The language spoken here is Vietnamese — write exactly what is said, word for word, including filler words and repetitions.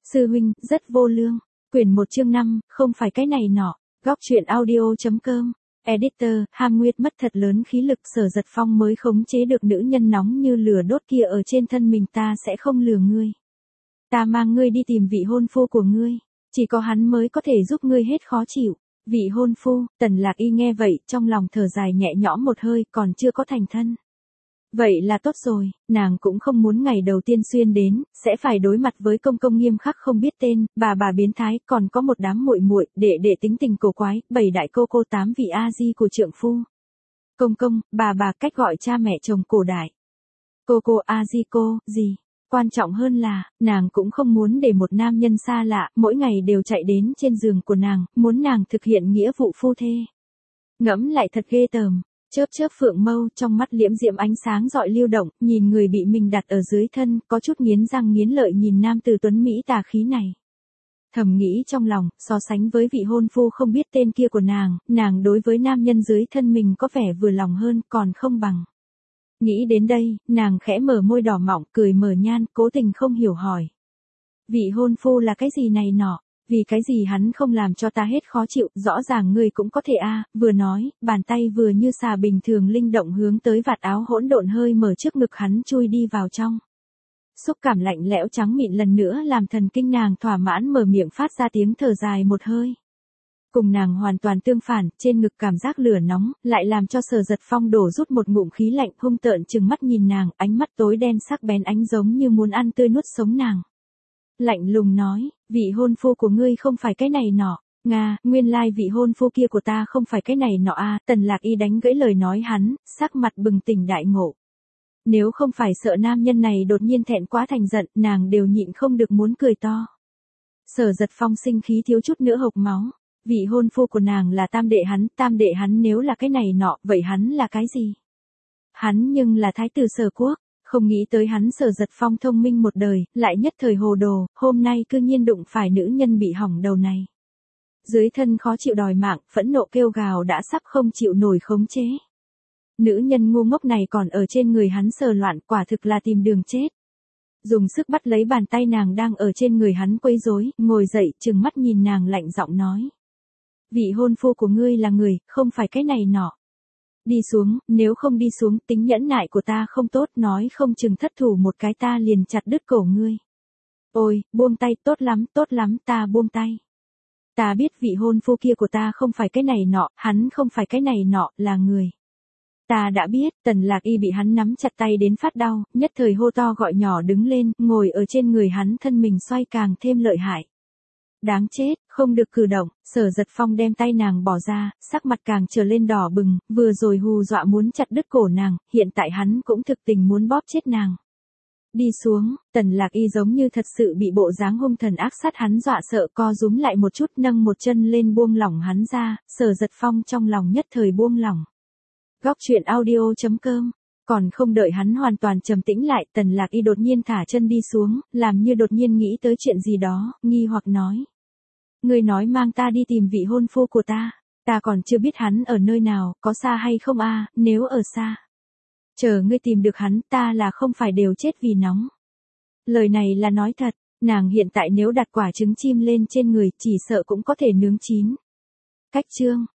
Sư huynh, rất vô lương. Quyển một chương năm, không phải cái này nọ. Góc truyện audio.com. Editor, Ham Nguyệt mất thật lớn khí lực, Sở Giật Phong mới khống chế được nữ nhân nóng như lửa đốt kia ở trên thân mình. Ta sẽ không lừa ngươi. Ta mang ngươi đi tìm vị hôn phu của ngươi. Chỉ có hắn mới có thể giúp ngươi hết khó chịu. Vị hôn phu, Tần Lạc Y nghe vậy, trong lòng thở dài nhẹ nhõm một hơi, còn chưa có thành thân. Vậy là tốt rồi, nàng cũng không muốn ngày đầu tiên xuyên đến, sẽ phải đối mặt với công công nghiêm khắc không biết tên, bà bà biến thái, còn có một đám muội muội, đệ đệ tính tình cổ quái, bảy đại cô cô tám vị a di của trượng phu. Công công, bà bà cách gọi cha mẹ chồng cổ đại. Cô cô a di cô, gì? Quan trọng hơn là, nàng cũng không muốn để một nam nhân xa lạ, mỗi ngày đều chạy đến trên giường của nàng, muốn nàng thực hiện nghĩa vụ phu thê. Ngẫm lại thật ghê tởm. Chớp chớp phượng mâu, trong mắt liễm diễm ánh sáng rọi lưu động, nhìn người bị mình đặt ở dưới thân, có chút nghiến răng nghiến lợi nhìn nam tử tuấn Mỹ tà khí này. Thầm nghĩ trong lòng, so sánh với vị hôn phu không biết tên kia của nàng, nàng đối với nam nhân dưới thân mình có vẻ vừa lòng hơn, còn không bằng. Nghĩ đến đây, nàng khẽ mở môi đỏ mọng, cười mở nhan, cố tình không hiểu hỏi. Vị hôn phu là cái gì này nọ? Vì cái gì hắn không làm cho ta hết khó chịu, rõ ràng ngươi cũng có thể a. Vừa nói, bàn tay vừa như xà bình thường linh động hướng tới vạt áo hỗn độn hơi mở trước ngực hắn chui đi vào trong. Xúc cảm lạnh lẽo trắng mịn lần nữa làm thần kinh nàng thỏa mãn mở miệng phát ra tiếng thở dài một hơi. Cùng nàng hoàn toàn tương phản, trên ngực cảm giác lửa nóng, lại làm cho Sở Giật Phong đổ rút một ngụm khí lạnh, hung tợn trừng mắt nhìn nàng, ánh mắt tối đen sắc bén ánh giống như muốn ăn tươi nuốt sống nàng. Lạnh lùng nói, vị hôn phu của ngươi không phải cái này nọ. Nga, nguyên lai vị hôn phu kia của ta không phải cái này nọ a. Tần Lạc Y đánh gãy lời nói hắn, sắc mặt bừng tỉnh đại ngộ. Nếu không phải sợ nam nhân này đột nhiên thẹn quá thành giận, nàng đều nhịn không được muốn cười to. Sở Giật Phong sinh khí thiếu chút nữa hộc máu. Vị hôn phu của nàng là tam đệ hắn, tam đệ hắn nếu là cái này nọ, vậy hắn là cái gì? Hắn nhưng là thái tử Sở Quốc. Không nghĩ tới hắn Sở Giật Phong thông minh một đời, lại nhất thời hồ đồ, hôm nay cư nhiên đụng phải nữ nhân bị hỏng đầu này. Dưới thân khó chịu đòi mạng, phẫn nộ kêu gào đã sắp không chịu nổi khống chế. Nữ nhân ngu ngốc này còn ở trên người hắn sờ loạn, quả thực là tìm đường chết. Dùng sức bắt lấy bàn tay nàng đang ở trên người hắn quấy rối, ngồi dậy, trừng mắt nhìn nàng lạnh giọng nói. Vị hôn phu của ngươi là người, không phải cái này nọ. Đi xuống, nếu không đi xuống, tính nhẫn nại của ta không tốt, nói không chừng thất thủ một cái ta liền chặt đứt cổ ngươi. Ôi, buông tay, tốt lắm, tốt lắm, ta buông tay. Ta biết vị hôn phu kia của ta không phải cái này nọ, hắn không phải cái này nọ, là người. Ta đã biết, Tần Lạc Y bị hắn nắm chặt tay đến phát đau, nhất thời hô to gọi nhỏ đứng lên, ngồi ở trên người hắn thân mình xoay càng thêm lợi hại. Đáng chết, không được cử động. Sở Giật Phong đem tay nàng bỏ ra, sắc mặt càng trở lên đỏ bừng, vừa rồi hù dọa muốn chặt đứt cổ nàng, hiện tại hắn cũng thực tình muốn bóp chết nàng. Đi xuống, Tần Lạc Y giống như thật sự bị bộ dáng hung thần ác sát hắn dọa sợ, co rúm lại một chút, nâng một chân lên buông lỏng hắn ra. Sở Giật Phong trong lòng nhất thời buông lỏng. Góc truyện audio.com. Còn không đợi hắn hoàn toàn trầm tĩnh lại, Tần Lạc Y đột nhiên thả chân đi xuống, làm như đột nhiên nghĩ tới chuyện gì đó, nghi hoặc nói. Ngươi nói mang ta đi tìm vị hôn phu của ta, ta còn chưa biết hắn ở nơi nào, có xa hay không a? Nếu ở xa. Chờ ngươi tìm được hắn, ta là không phải đều chết vì nóng. Lời này là nói thật, nàng hiện tại nếu đặt quả trứng chim lên trên người, chỉ sợ cũng có thể nướng chín. Cách chương.